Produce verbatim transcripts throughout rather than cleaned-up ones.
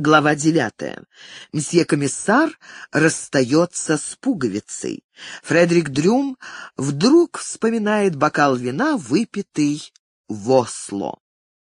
Глава девятая. Мсье комиссар расстается с пуговицей. Фредерик Дрюм вдруг вспоминает бокал вина, выпитый в Осло.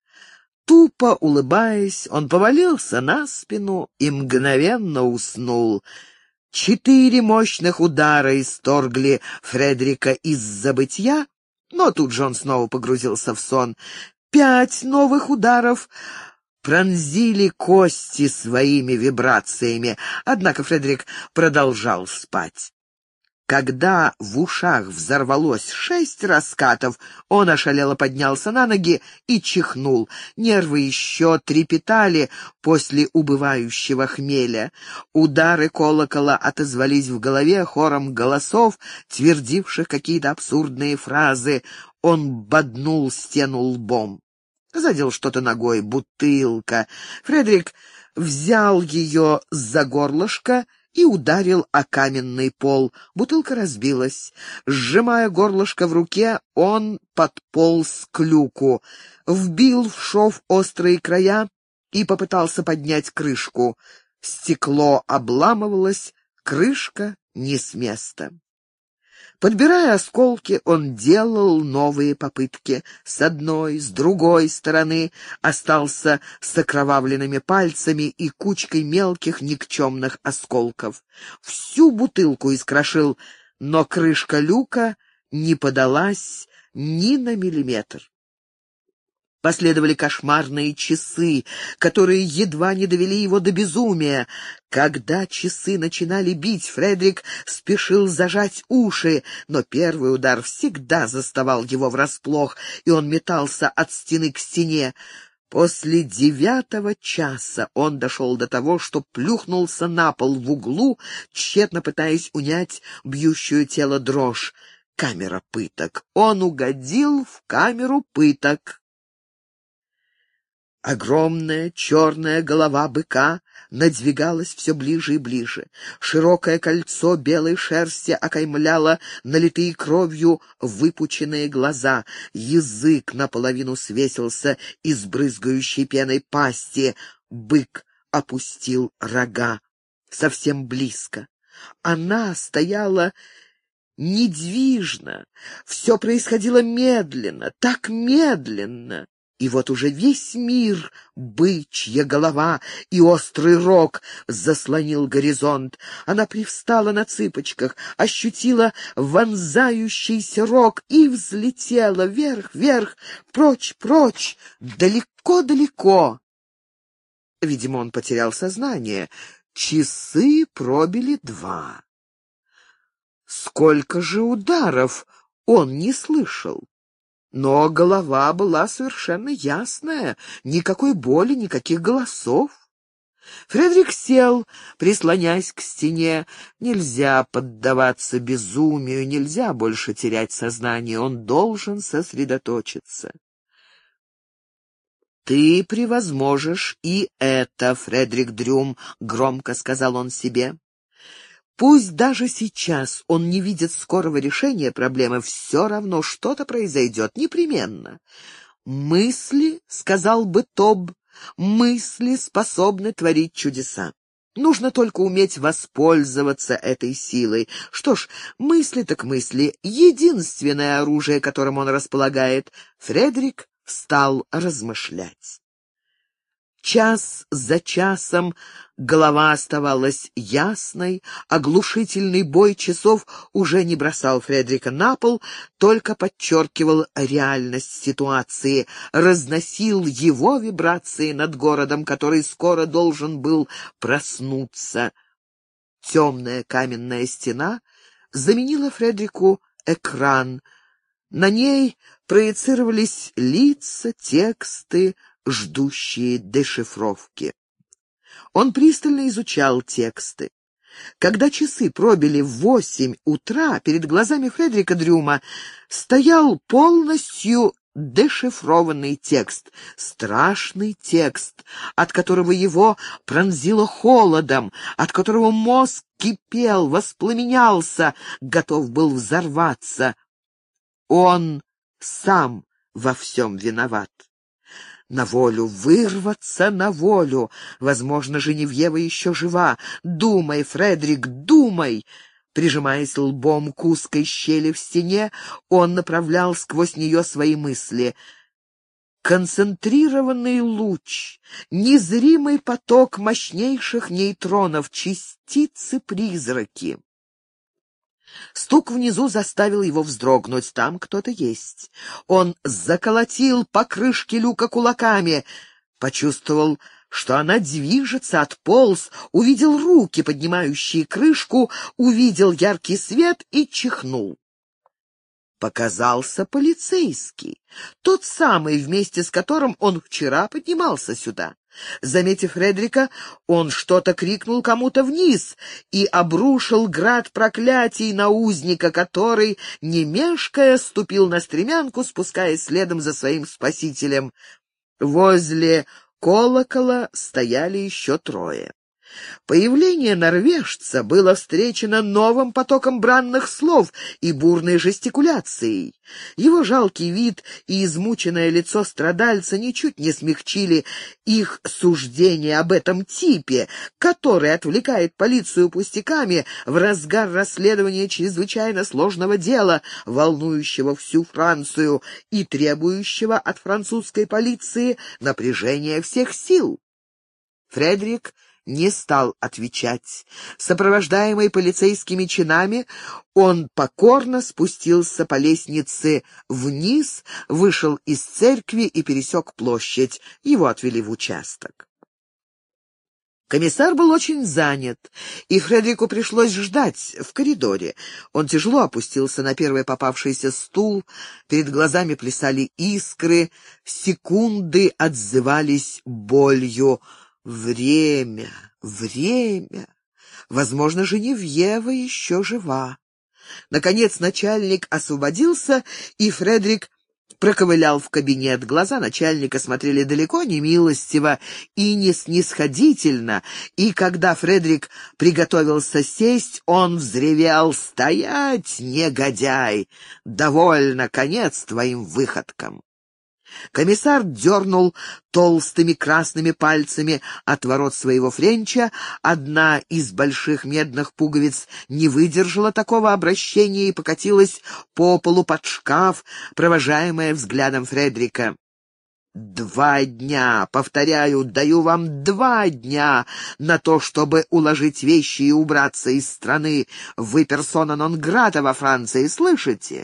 Тупо улыбаясь, он повалился на спину и мгновенно уснул. Четыре мощных удара исторгли Фредерика из забытья, но тут же он снова погрузился в сон. Пять новых ударов пронзили кости своими вибрациями, однако Фредерик продолжал спать. Когда в ушах взорвалось шесть раскатов, он ошалело поднялся на ноги и чихнул. Нервы еще трепетали после убывающего хмеля. Удары колокола отозвались в голове хором голосов, твердивших какие-то абсурдные фразы. Он боднул стену лбом. Задел что-то ногой, бутылка. Фредерик взял ее за горлышко и ударил о каменный пол. Бутылка разбилась. Сжимая горлышко в руке, он подполз к люку, вбил в шов острые края и попытался поднять крышку. Стекло обламывалось, крышка не с места. Подбирая осколки, он делал новые попытки. С одной, с другой стороны остался с окровавленными пальцами и кучкой мелких никчемных осколков. Всю бутылку искрошил, но крышка люка не подалась ни на миллиметр. Последовали кошмарные часы, которые едва не довели его до безумия. Когда часы начинали бить, Фредерик спешил зажать уши, но первый удар всегда заставал его врасплох, и он метался от стены к стене. После девятого часа он дошел до того, что плюхнулся на пол в углу, тщетно пытаясь унять бьющую тело дрожь. Камера пыток. Он угодил в камеру пыток. Огромная черная голова быка надвигалась все ближе и ближе. Широкое кольцо белой шерсти окаймляло налитые кровью выпученные глаза. Язык наполовину свесился из брызгающей пеной пасти. Бык опустил рога совсем близко. Она стояла недвижно. Все происходило медленно, так медленно. И вот уже весь мир, бычья голова и острый рог, заслонил горизонт. Она привстала на цыпочках, ощутила вонзающийся рог и взлетела вверх, вверх, прочь, прочь, далеко-далеко. Видимо, он потерял сознание. Часы пробили два. Сколько же ударов он не слышал? Но голова была совершенно ясная, никакой боли, никаких голосов. Фредерик сел, прислонясь к стене. Нельзя поддаваться безумию, нельзя больше терять сознание, он должен сосредоточиться. «Ты превозможешь и это, Фредерик Дрюм», — громко сказал он себе. Пусть даже сейчас он не видит скорого решения проблемы, все равно что-то произойдет, непременно. «Мысли, — сказал бы Тоб, — мысли способны творить чудеса. Нужно только уметь воспользоваться этой силой. Что ж, мысли так мысли, единственное оружие, которым он располагает». Фредерик стал размышлять. Час за часом голова оставалась ясной, оглушительный бой часов уже не бросал Фредерика на пол, только подчеркивал реальность ситуации, разносил его вибрации над городом, который скоро должен был проснуться. Темная каменная стена заменила Фредерику экран. На ней проецировались лица, тексты, ждущие дешифровки. Он пристально изучал тексты. Когда часы пробили в восемь утра, перед глазами Фредерика Дрюма стоял полностью дешифрованный текст, страшный текст, от которого его пронзило холодом, от которого мозг кипел, воспламенялся, готов был взорваться. Он сам во всем виноват. На волю, вырваться на волю. Возможно, Женевьева еще жива. Думай, Фредерик, думай!» Прижимаясь лбом к узкой щели в стене, он направлял сквозь нее свои мысли. Концентрированный луч, незримый поток мощнейших нейтронов, частицы-призраки. Стук внизу заставил его вздрогнуть. Там кто-то есть. Он заколотил по крышке люка кулаками, почувствовал, что она движется, отполз, увидел руки, поднимающие крышку, увидел яркий свет и чихнул. Показался полицейский, тот самый, вместе с которым он вчера поднимался сюда. Заметив Фредерика, он что-то крикнул кому-то вниз и обрушил град проклятий на узника, который, не мешкая, ступил на стремянку, спускаясь следом за своим спасителем. Возле колокола стояли еще трое. Появление норвежца было встречено новым потоком бранных слов и бурной жестикуляцией. Его жалкий вид и измученное лицо страдальца ничуть не смягчили их суждение об этом типе, который отвлекает полицию пустяками в разгар расследования чрезвычайно сложного дела, волнующего всю Францию и требующего от французской полиции напряжения всех сил. Фредерик не стал отвечать. Сопровождаемый полицейскими чинами, он покорно спустился по лестнице вниз, вышел из церкви и пересек площадь. Его отвели в участок. Комиссар был очень занят, и Фредерику пришлось ждать в коридоре. Он тяжело опустился на первый попавшийся стул, перед глазами плясали искры, секунды отзывались болью. Время, время. Возможно, Женевьева еще жива. Наконец начальник освободился, и Фредерик проковылял в кабинет. Глаза начальника смотрели далеко не милостиво и не снисходительно, и когда Фредерик приготовился сесть, он взревел: «Стоять, негодяй! Довольно, конец твоим выходкам!» Комиссар дернул толстыми красными пальцами отворот своего френча. Одна из больших медных пуговиц не выдержала такого обращения и покатилась по полу под шкаф, провожаемая взглядом Фредерика. «Два дня, повторяю, даю вам два дня на то, чтобы уложить вещи и убраться из страны. Вы персона нон-грата во Франции, слышите?»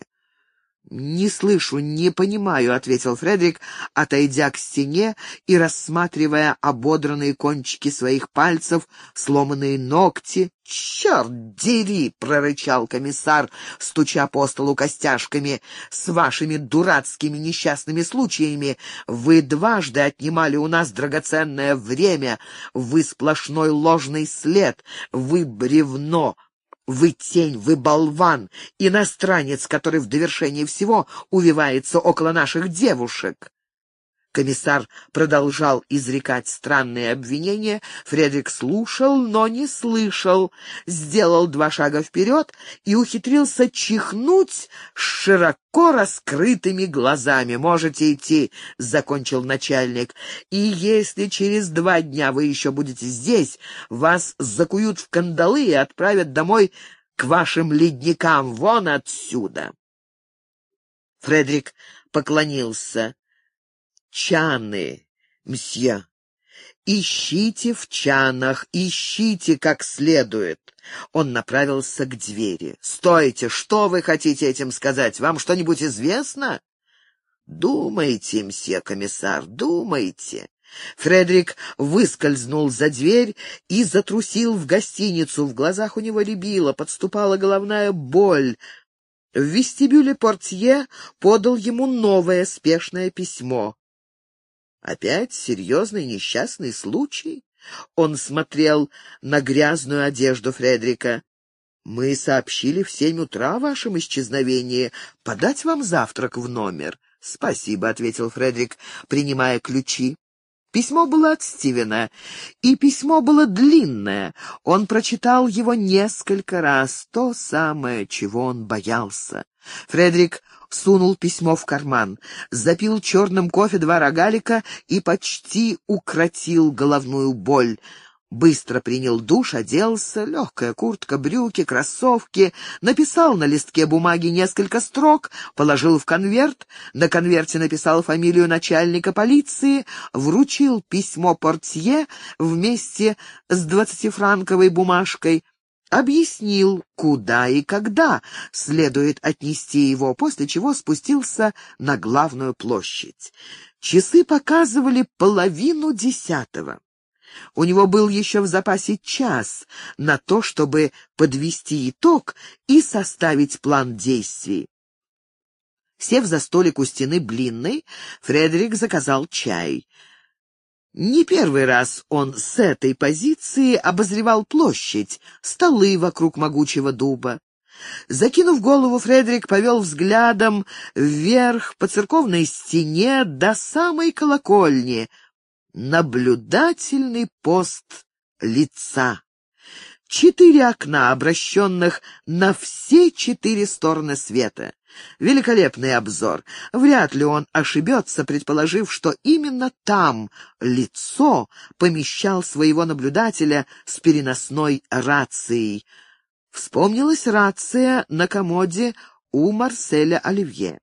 «Не слышу, не понимаю», — ответил Фредерик, отойдя к стене и рассматривая ободранные кончики своих пальцев, сломанные ногти. «Черт дери!» — прорычал комиссар, стуча по столу костяшками. «С вашими дурацкими несчастными случаями вы дважды отнимали у нас драгоценное время. Вы сплошной ложный след, вы бревно». Вы тень, вы болван, иностранец, который в довершение всего увивается около наших девушек. Комиссар продолжал изрекать странные обвинения. Фредерик слушал, но не слышал, сделал два шага вперед и ухитрился чихнуть с широко раскрытыми глазами. «Можете идти», — закончил начальник, «и если через два дня вы еще будете здесь, вас закуют в кандалы и отправят домой к вашим ледникам, вон отсюда». Фредерик поклонился. «Чаны, мсье, ищите в чанах, ищите как следует». Он направился к двери. «Стойте! Что вы хотите этим сказать? Вам что-нибудь известно?» «Думайте, мсье комиссар, думайте». Фредерик выскользнул за дверь и затрусил в гостиницу. В глазах у него рябило, подступала головная боль. В вестибюле портье подал ему новое спешное письмо. Опять серьезный несчастный случай? Он смотрел на грязную одежду Фредерика. «Мы сообщили в семь утра о вашем исчезновении. Подать вам завтрак в номер?» «Спасибо», — ответил Фредерик, принимая ключи. Письмо было от Стивена, и письмо было длинное. Он прочитал его несколько раз, то самое, чего он боялся. Фредерик сунул письмо в карман, запил черным кофе два рогалика и почти укротил головную боль. Быстро принял душ, оделся, легкая куртка, брюки, кроссовки, написал на листке бумаги несколько строк, положил в конверт, на конверте написал фамилию начальника полиции, вручил письмо портье вместе с двадцатифранковой бумажкой, объяснил, куда и когда следует отнести его, после чего спустился на главную площадь. Часы показывали половину десятого. У него был еще в запасе час на то, чтобы подвести итог и составить план действий. Сев за столик у стены блинной, Фредерик заказал чай. Не первый раз он с этой позиции обозревал площадь, столы вокруг могучего дуба. Закинув голову, Фредерик повел взглядом вверх по церковной стене до самой колокольни. Наблюдательный пост лица. Четыре окна, обращенных на все четыре стороны света. Великолепный обзор. Вряд ли он ошибется, предположив, что именно там лицо помещал своего наблюдателя с переносной рацией. Вспомнилась рация на комоде у Марселя Оливье.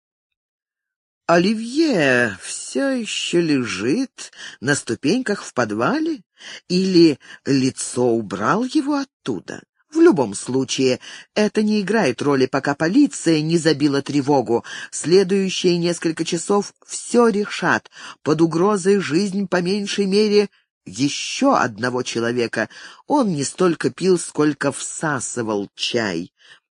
Оливье все еще лежит на ступеньках в подвале? Или лицо убрал его оттуда? В любом случае, это не играет роли, пока полиция не забила тревогу. Следующие несколько часов все решат. Под угрозой жизнь, по меньшей мере, еще одного человека. Он не столько пил, сколько всасывал чай.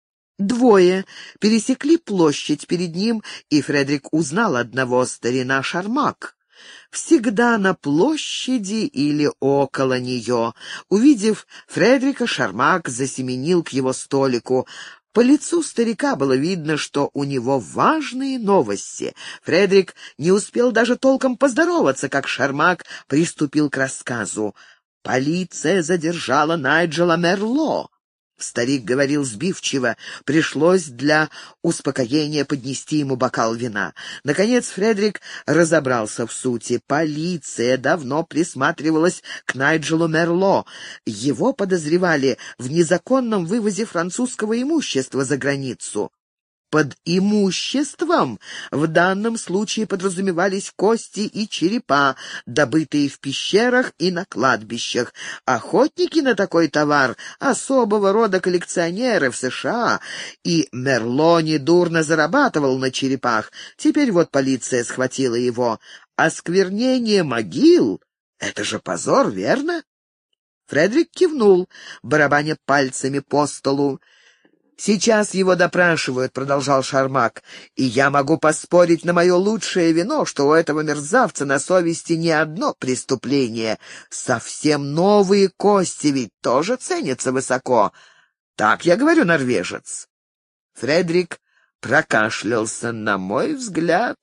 Двое пересекли площадь перед ним, и Фредерик узнал одного, старина Шармак. Всегда на площади или около нее. Увидев Фредерика, Шармак засеменил к его столику. По лицу старика было видно, что у него важные новости. Фредерик не успел даже толком поздороваться, как Шармак приступил к рассказу. «Полиция задержала Найджела Мерло». Старик говорил сбивчиво, пришлось для успокоения поднести ему бокал вина. Наконец Фредерик разобрался в сути. Полиция давно присматривалась к Найджелу Мерло. Его подозревали в незаконном вывозе французского имущества за границу. Под имуществом в данном случае подразумевались кости и черепа, добытые в пещерах и на кладбищах. Охотники на такой товар — особого рода коллекционеры в США, и Мерло недурно зарабатывал на черепах. Теперь вот полиция схватила его. Осквернение могил — это же позор, верно? Фредерик кивнул, барабаня пальцами по столу. «Сейчас его допрашивают», — продолжал Шармак, — «и я могу поспорить на мое лучшее вино, что у этого мерзавца на совести не одно преступление. Совсем новые кости ведь тоже ценятся высоко. Так я говорю, норвежец». Фредерик прокашлялся. «На мой взгляд,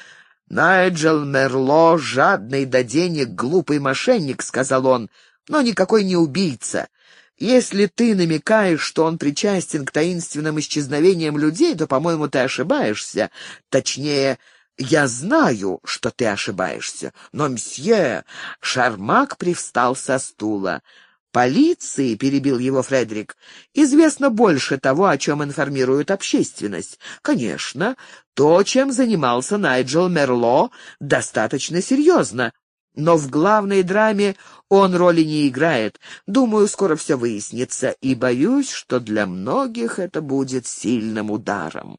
Найджел Мерло — жадный до денег глупый мошенник», — сказал он, — «но никакой не убийца. Если ты намекаешь, что он причастен к таинственным исчезновениям людей, то, по-моему, ты ошибаешься. Точнее, я знаю, что ты ошибаешься. Но, мсье...» Шармак привстал со стула. «Полиции, — перебил его Фредерик, — известно больше того, о чем информирует общественность. Конечно, то, чем занимался Найджел Мерло, достаточно серьезно. Но в главной драме он роли не играет. Думаю, скоро все выяснится, и боюсь, что для многих это будет сильным ударом».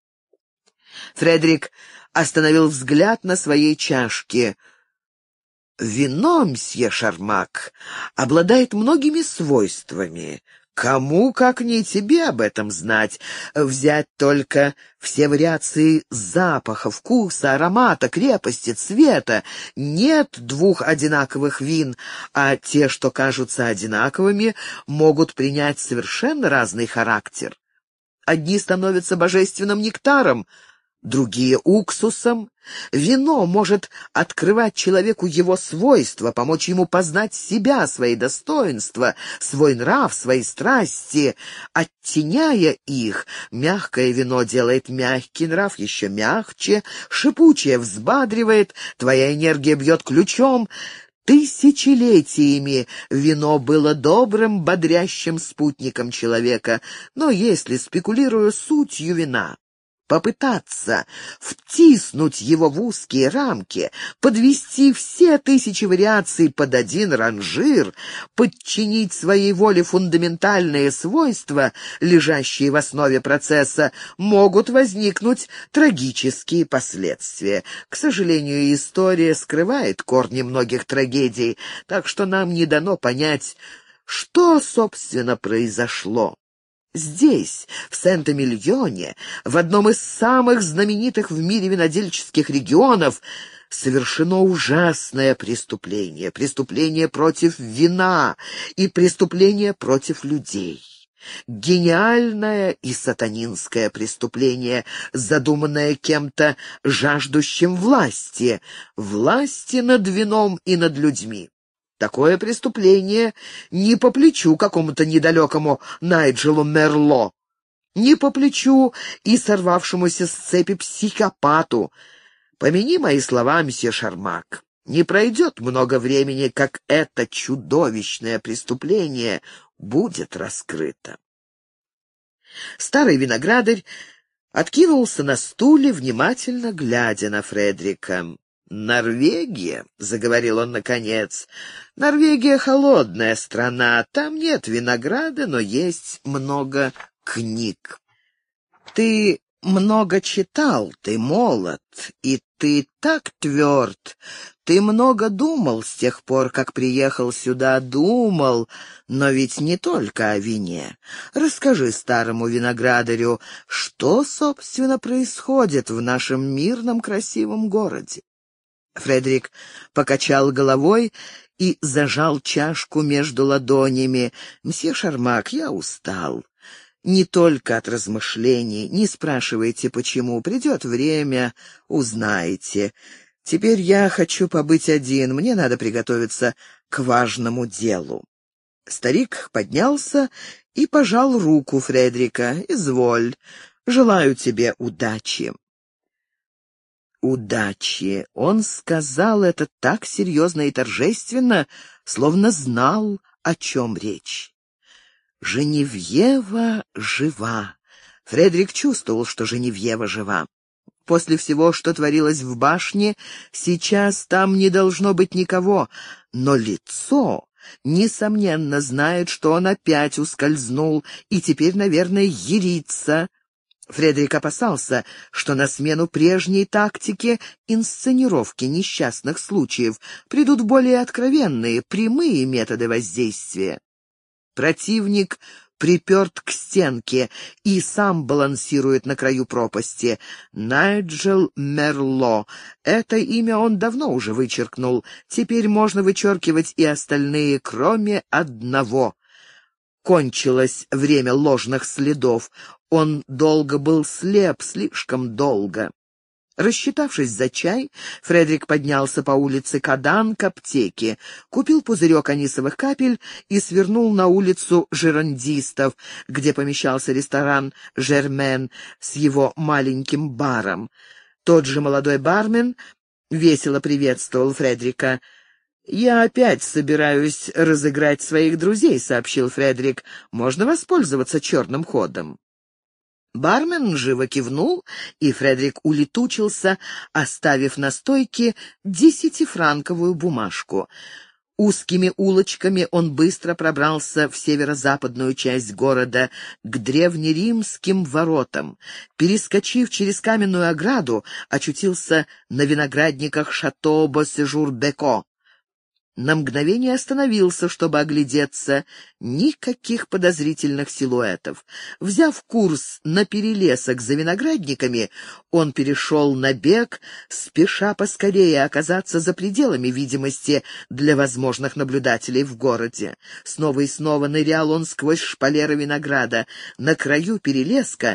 Фредерик остановил взгляд на своей чашке. «Вино, мсье Шармак, обладает многими свойствами. Кому, как не тебе, об этом знать? Взять только все вариации запаха, вкуса, аромата, крепости, цвета. Нет двух одинаковых вин, а те, что кажутся одинаковыми, могут принять совершенно разный характер. Одни становятся божественным нектаром, другие — уксусом. Вино может открывать человеку его свойства, помочь ему познать себя, свои достоинства, свой нрав, свои страсти. Оттеняя их, мягкое вино делает мягкий нрав еще мягче, шипучее взбадривает, твоя энергия бьет ключом. Тысячелетиями вино было добрым, бодрящим спутником человека, но если, спекулируя сутью вина, попытаться втиснуть его в узкие рамки, подвести все тысячи вариаций под один ранжир, подчинить своей воле фундаментальные свойства, лежащие в основе процесса, могут возникнуть трагические последствия. К сожалению, история скрывает корни многих трагедий, так что нам не дано понять, что, собственно, произошло. Здесь, в Сент-Эмильоне, в одном из самых знаменитых в мире винодельческих регионов, совершено ужасное преступление, преступление против вина и преступление против людей. Гениальное и сатанинское преступление, задуманное кем-то жаждущим власти, власти над вином и над людьми. Такое преступление не по плечу какому-то недалекому Найджелу Мерло, не по плечу и сорвавшемуся с цепи психопату. Помяни мои слова, мсье Шармак, не пройдет много времени, как это чудовищное преступление будет раскрыто. Старый виноградарь откинулся на стуле, внимательно глядя на Фредрика. «Норвегия», — заговорил он наконец, — «Норвегия — холодная страна, там нет винограда, но есть много книг. Ты много читал, ты молод, и ты так тверд, ты много думал с тех пор, как приехал сюда, думал, но ведь не только о вине. Расскажи старому виноградарю, что, собственно, происходит в нашем мирном красивом городе». Фредерик покачал головой и зажал чашку между ладонями. «Мсье Шармак, я устал. Не только от размышлений. Не спрашивайте, почему. Придет время, узнаете. Теперь я хочу побыть один. Мне надо приготовиться к важному делу». Старик поднялся и пожал руку Фредерика. «Изволь. Желаю тебе удачи». «Удачи!» Он сказал это так серьезно и торжественно, словно знал, о чем речь. Женевьева жива. Фредерик чувствовал, что Женевьева жива. После всего, что творилось в башне, сейчас там не должно быть никого, но лицо, несомненно, знает, что он опять ускользнул и теперь, наверное, ерится. Фредерик опасался, что на смену прежней тактике инсценировки несчастных случаев придут более откровенные, прямые методы воздействия. Противник приперт к стенке и сам балансирует на краю пропасти. Найджел Мерло. Это имя он давно уже вычеркнул. Теперь можно вычеркивать и остальные, кроме одного. Кончилось время ложных следов. Он долго был слеп, слишком долго. Рассчитавшись за чай, Фредерик поднялся по улице Кадан к аптеке, купил пузырек анисовых капель и свернул на улицу Жерондистов, где помещался ресторан «Жермен» с его маленьким баром. Тот же молодой бармен весело приветствовал Фредерика. «Я опять собираюсь разыграть своих друзей», — сообщил Фредерик. «Можно воспользоваться черным ходом». Бармен живо кивнул, и Фредерик улетучился, оставив на стойке десятифранковую бумажку. Узкими улочками он быстро пробрался в северо-западную часть города, к древнеримским воротам. Перескочив через каменную ограду, очутился на виноградниках шато Боссежур-Беко. На мгновение остановился, чтобы оглядеться. Никаких подозрительных силуэтов. Взяв курс на перелесок за виноградниками, он перешел на бег, спеша поскорее оказаться за пределами видимости для возможных наблюдателей в городе. Снова и снова нырял он сквозь шпалеры винограда. На краю перелеска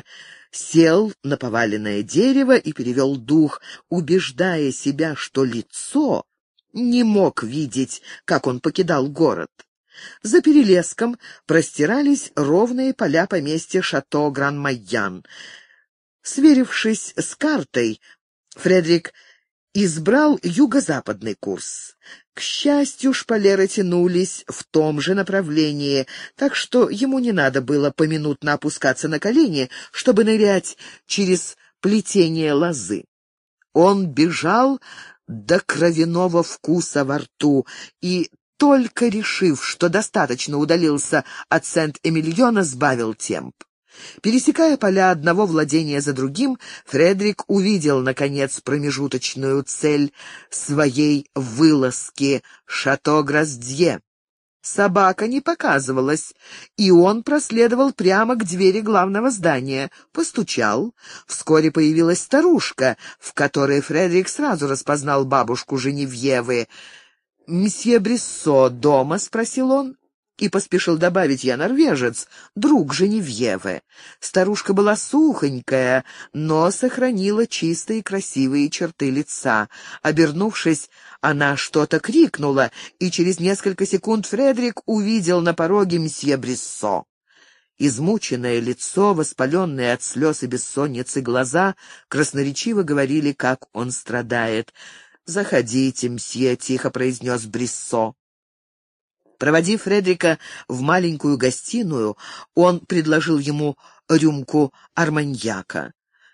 сел на поваленное дерево и перевел дух, убеждая себя, что лицо не мог видеть, как он покидал город. За перелеском простирались ровные поля поместья шато Гран-Майян. Сверившись с картой, Фредерик избрал юго-западный курс. К счастью, шпалеры тянулись в том же направлении, так что ему не надо было поминутно опускаться на колени, чтобы нырять через плетение лозы. Он бежал до кровяного вкуса во рту и, только решив, что достаточно удалился от Сент-Эмильона, сбавил темп. Пересекая поля одного владения за другим, Фредерик увидел, наконец, промежуточную цель своей вылазки — шато Граздье. Собака не показывалась, и он проследовал прямо к двери главного здания, постучал. Вскоре появилась старушка, в которой Фредерик сразу распознал бабушку Женевьевы. «Мсье Бриссо дома?» — спросил он. И поспешил добавить: «Я норвежец, друг Женевьевы». Старушка была сухонькая, но сохранила чистые красивые черты лица. Обернувшись, она что-то крикнула, и через несколько секунд Фредерик увидел на пороге мсье Бриссо. Измученное лицо, воспаленные от слез и бессонницы глаза красноречиво говорили, как он страдает. «Заходите, мсье», — тихо произнес Бриссо. Проводив Фредерика в маленькую гостиную, он предложил ему рюмку арманьяка.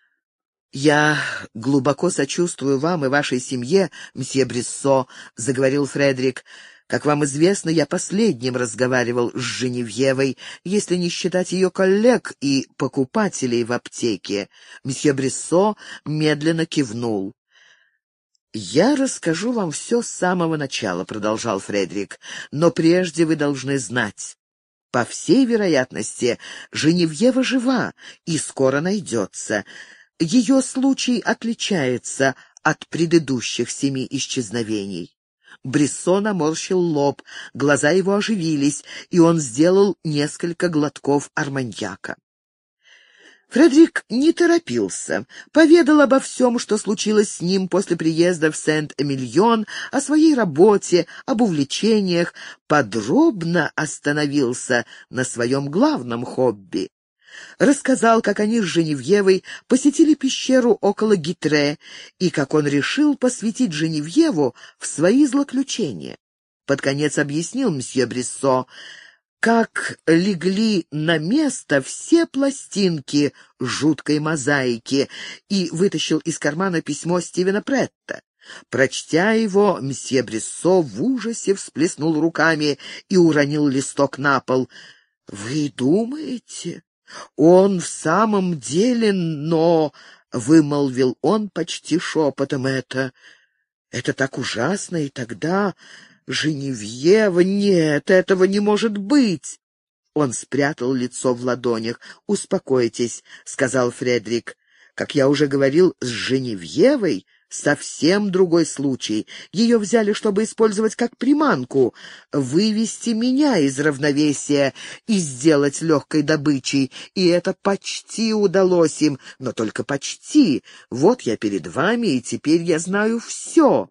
«Я глубоко сочувствую вам и вашей семье, мсье Бриссо», — заговорил Фредерик. «Как вам известно, я последним разговаривал с Женевьевой, если не считать ее коллег и покупателей в аптеке». Мсье Бриссо медленно кивнул. «Я расскажу вам все с самого начала», — продолжал Фредерик, «но прежде вы должны знать. По всей вероятности, Женевьева жива и скоро найдется. Ее случай отличается от предыдущих семи исчезновений». Бриссо наморщил лоб, глаза его оживились, и он сделал несколько глотков арманьяка. Фредерик не торопился, поведал обо всем, что случилось с ним после приезда в Сент-Эмильон, о своей работе, об увлечениях, подробно остановился на своем главном хобби. Рассказал, как они с Женевьевой посетили пещеру около Гитре и как он решил посвятить Женевьеву в свои злоключения. Под конец объяснил мсье Бриссо, как легли на место все пластинки жуткой мозаики, и вытащил из кармана письмо Стивена Претта. Прочтя его, мсье Бриссо в ужасе всплеснул руками и уронил листок на пол. «Вы думаете, он в самом деле, но...» — вымолвил он почти шепотом. «Это... это так ужасно, и тогда... Женевьева, нет, этого не может быть!» Он спрятал лицо в ладонях. «Успокойтесь», — сказал Фредерик. «Как я уже говорил, с Женевьевой совсем другой случай. Ее взяли, чтобы использовать как приманку, вывести меня из равновесия и сделать легкой добычей. И это почти удалось им, но только почти. Вот я перед вами, и теперь я знаю все».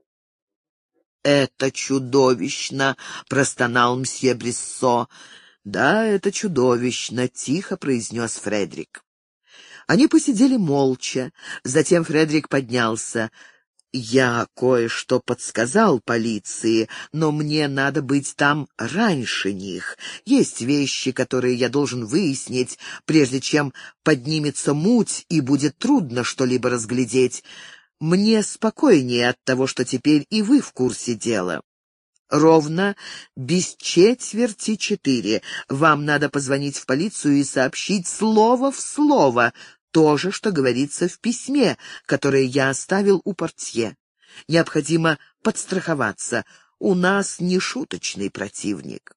«Это чудовищно!» — простонал мсье Бриссо. «Да, это чудовищно!» — тихо произнес Фредерик. Они посидели молча. Затем Фредерик поднялся. «Я кое-что подсказал полиции, но мне надо быть там раньше них. Есть вещи, которые я должен выяснить, прежде чем поднимется муть и будет трудно что-либо разглядеть. Мне спокойнее от того, что теперь и вы в курсе дела. Ровно без четверти четыре вам надо позвонить в полицию и сообщить слово в слово то же, что говорится в письме, которое я оставил у портье. Необходимо подстраховаться. У нас не шуточный противник».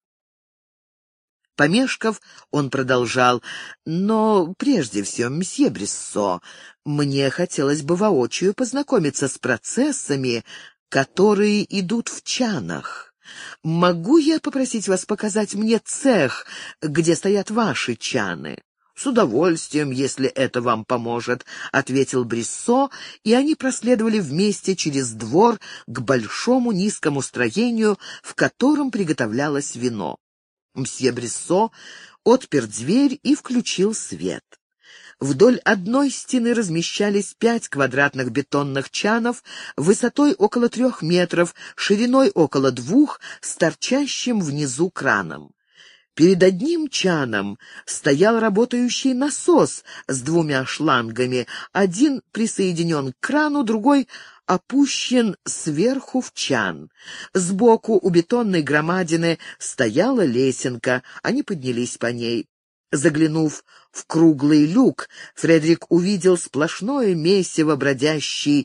Помешков, он продолжал: «Но прежде всего, мсье Бриссо, мне хотелось бы воочию познакомиться с процессами, которые идут в чанах. Могу я попросить вас показать мне цех, где стоят ваши чаны?» «С удовольствием, если это вам поможет», — ответил Бриссо, и они проследовали вместе через двор к большому низкому строению, в котором приготовлялось вино. Мсье Бриссо отпер дверь и включил свет. Вдоль одной стены размещались пять квадратных бетонных чанов высотой около трех метров, шириной около двух, с торчащим внизу краном. Перед одним чаном стоял работающий насос с двумя шлангами, один присоединен к крану, другой опущен сверху в чан. Сбоку у бетонной громадины стояла лесенка, они поднялись по ней. Заглянув в круглый люк, Фредерик увидел сплошное месиво бродящей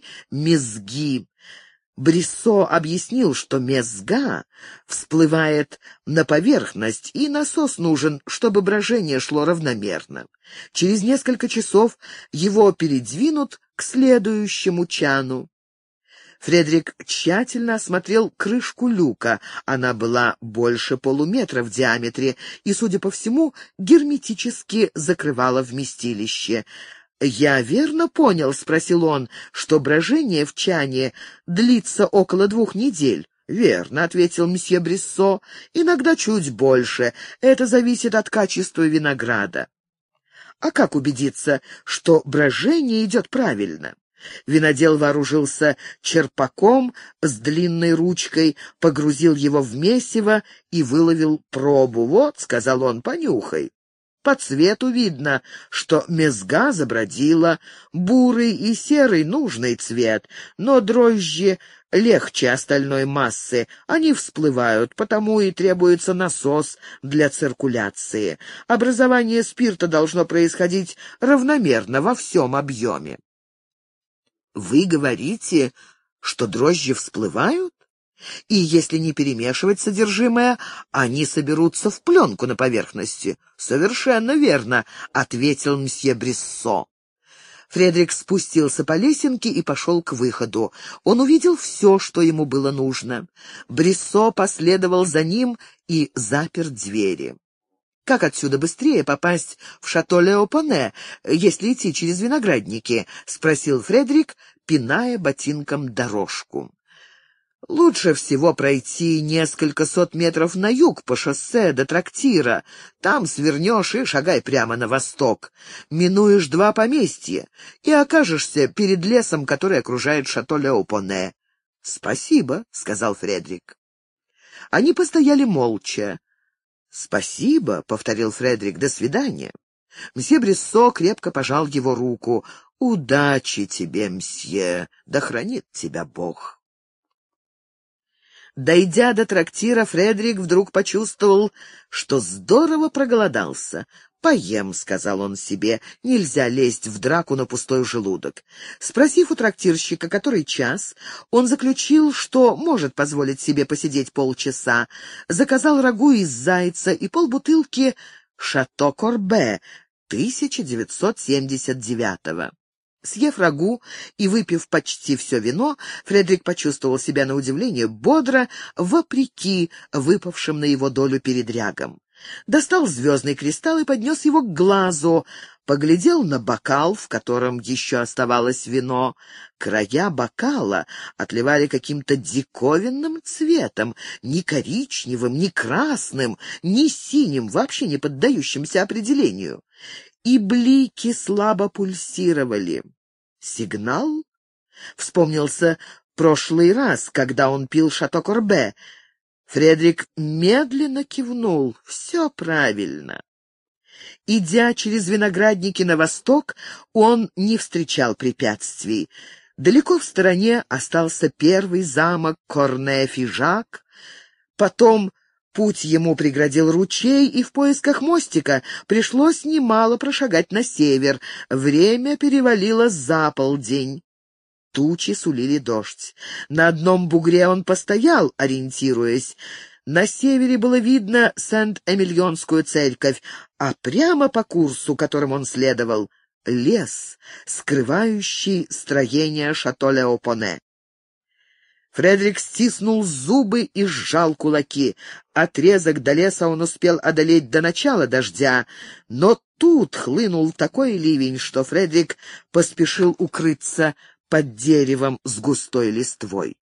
мезги. Бриссо объяснил, что мезга всплывает на поверхность, и насос нужен, чтобы брожение шло равномерно. Через несколько часов его передвинут к следующему чану. Фредерик тщательно осмотрел крышку люка. Она была больше полуметра в диаметре и, судя по всему, герметически закрывала вместилище. «Я верно понял, — спросил он, — что брожение в чане длится около двух недель?» «Верно, — ответил мсье Бриссо, — иногда чуть больше. Это зависит от качества винограда». «А как убедиться, что брожение идет правильно?» Винодел вооружился черпаком с длинной ручкой, погрузил его в месиво и выловил пробу. «Вот, — сказал он, — понюхай. По цвету видно, что мезга забродила, бурый и серый — нужный цвет, но дрожжи легче остальной массы, они всплывают, потому и требуется насос для циркуляции. Образование спирта должно происходить равномерно во всем объеме». «Вы говорите, что дрожжи всплывают? И если не перемешивать содержимое, они соберутся в пленку на поверхности?» «Совершенно верно», — ответил мсье Бриссо. Фредерик спустился по лесенке и пошел к выходу. Он увидел все, что ему было нужно. Бриссо последовал за ним и запер двери. «Как отсюда быстрее попасть в шато Леопоне, если идти через виноградники?» — спросил Фредерик, пиная ботинком дорожку. «Лучше всего пройти несколько сот метров на юг по шоссе до трактира. Там свернешь и шагай прямо на восток. Минуешь два поместья и окажешься перед лесом, который окружает шато Леопоне». «Спасибо», — сказал Фредерик. Они постояли молча. «Спасибо», — повторил Фредерик, — «до свидания». Мсье Бриссо крепко пожал его руку. «Удачи тебе, мсье, да хранит тебя Бог». Дойдя до трактира, Фредерик вдруг почувствовал, что здорово проголодался. «Поем», — сказал он себе, — «нельзя лезть в драку на пустой желудок». Спросив у трактирщика, который час, он заключил, что может позволить себе посидеть полчаса, заказал рагу из зайца и полбутылки «Шато Корбе» тысяча девятьсот семьдесят девятого. Съев рагу и выпив почти все вино, Фредерик почувствовал себя на удивление бодро, вопреки выпавшим на его долю передрягам. Достал звездный кристалл и поднес его к глазу, поглядел на бокал, в котором еще оставалось вино. Края бокала отливали каким-то диковинным цветом, ни коричневым, ни красным, ни синим, вообще не поддающимся определению. И блики слабо пульсировали. Сигнал? Вспомнился прошлый раз, когда он пил «Шато Корбе». Фредерик медленно кивнул. Все правильно. Идя через виноградники на восток, он не встречал препятствий. Далеко в стороне остался первый замок Корне-Фижак, потом путь ему преградил ручей, и в поисках мостика пришлось немало прошагать на север. Время перевалило за полдень. Тучи сулили дождь. На одном бугре он постоял, ориентируясь. На севере было видно Сент-Эмильонскую церковь, а прямо по курсу, которым он следовал, лес, скрывающий строение шато Леопоне. Фредерик стиснул зубы и сжал кулаки. Отрезок до леса он успел одолеть до начала дождя, но тут хлынул такой ливень, что Фредерик поспешил укрыться под деревом с густой листвой.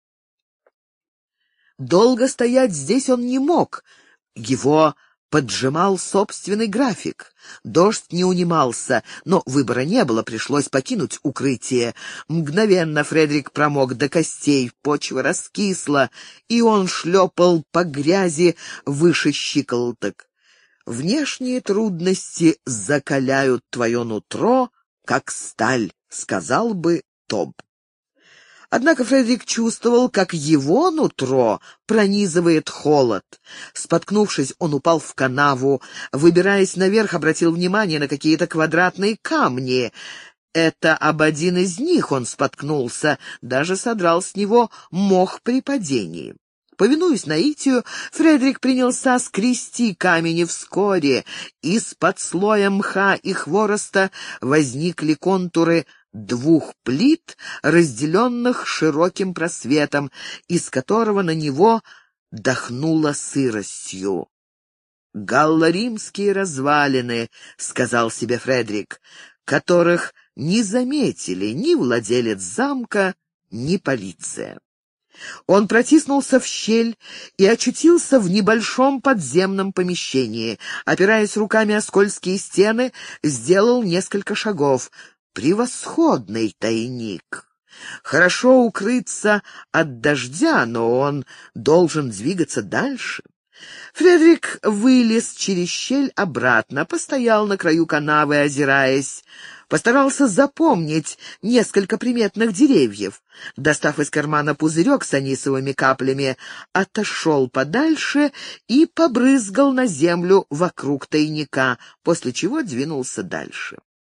Долго стоять здесь он не мог. Его поджимал собственный график. Дождь не унимался, но выбора не было, пришлось покинуть укрытие. Мгновенно Фредерик промок до костей, почва раскисла, и он шлепал по грязи выше щиколоток. «Внешние трудности закаляют твое нутро, как сталь», — сказал бы Том. Однако Фредерик чувствовал, как его нутро пронизывает холод. Споткнувшись, он упал в канаву. Выбираясь наверх, обратил внимание на какие-то квадратные камни. Это об один из них он споткнулся, даже содрал с него мох при падении. Повинуясь наитию, Фредерик принялся скрести камень, и вскоре из-под слоя мха и хвороста возникли контуры двух плит, разделенных широким просветом, из которого на него дохнуло сыростью. «Галло-римские развалины», — сказал себе Фредерик, — «которых не заметили ни владелец замка, ни полиция». Он протиснулся в щель и очутился в небольшом подземном помещении. Опираясь руками о скользкие стены, сделал несколько шагов. Превосходный тайник. Хорошо укрыться от дождя, но он должен двигаться дальше. Фредерик вылез через щель обратно, постоял на краю канавы, озираясь. Постарался запомнить несколько приметных деревьев. Достав из кармана пузырек с анисовыми каплями, отошел подальше и побрызгал на землю вокруг тайника, после чего двинулся дальше.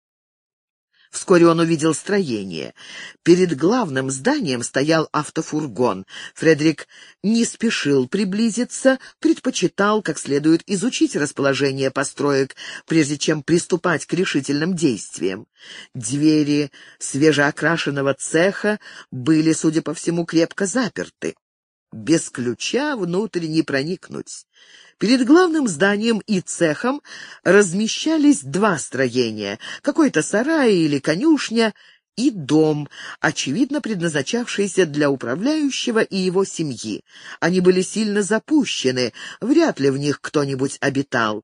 Вскоре он увидел строение. Перед главным зданием стоял автофургон. Фредерик не спешил приблизиться, предпочитал как следует изучить расположение построек, прежде чем приступать к решительным действиям. Двери свежеокрашенного цеха были, судя по всему, крепко заперты. Без ключа внутрь не проникнуть. Перед главным зданием и цехом размещались два строения, какой-то сарай или конюшня и дом, очевидно предназначавшийся для управляющего и его семьи. Они были сильно запущены, вряд ли в них кто-нибудь обитал.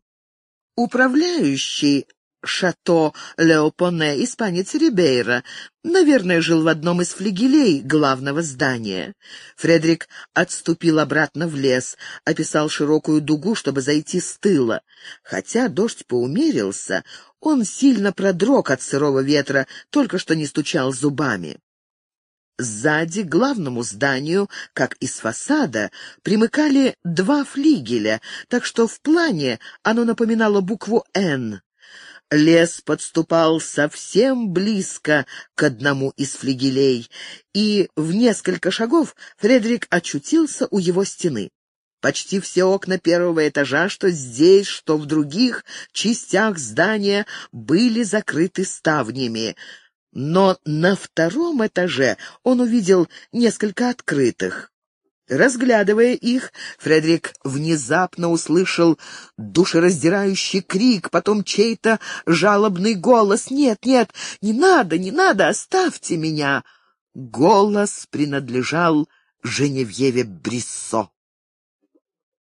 Управляющий Шато Леопоне, испанец Рибейро, наверное, жил в одном из флигелей главного здания. Фредерик отступил обратно в лес, описал широкую дугу, чтобы зайти с тыла. Хотя дождь поумерился, он сильно продрог от сырого ветра, только что не стучал зубами. Сзади к главному зданию, как из фасада, примыкали два флигеля, так что в плане оно напоминало букву «Н». Лес подступал совсем близко к одному из флигелей, и в несколько шагов Фредерик очутился у его стены. Почти все окна первого этажа, что здесь, что в других частях здания, были закрыты ставнями, но на втором этаже он увидел несколько открытых. Разглядывая их, Фредерик внезапно услышал душераздирающий крик, потом чей-то жалобный голос. «Нет, нет, не надо, не надо, оставьте меня!» Голос принадлежал Женевьеве Бриссо.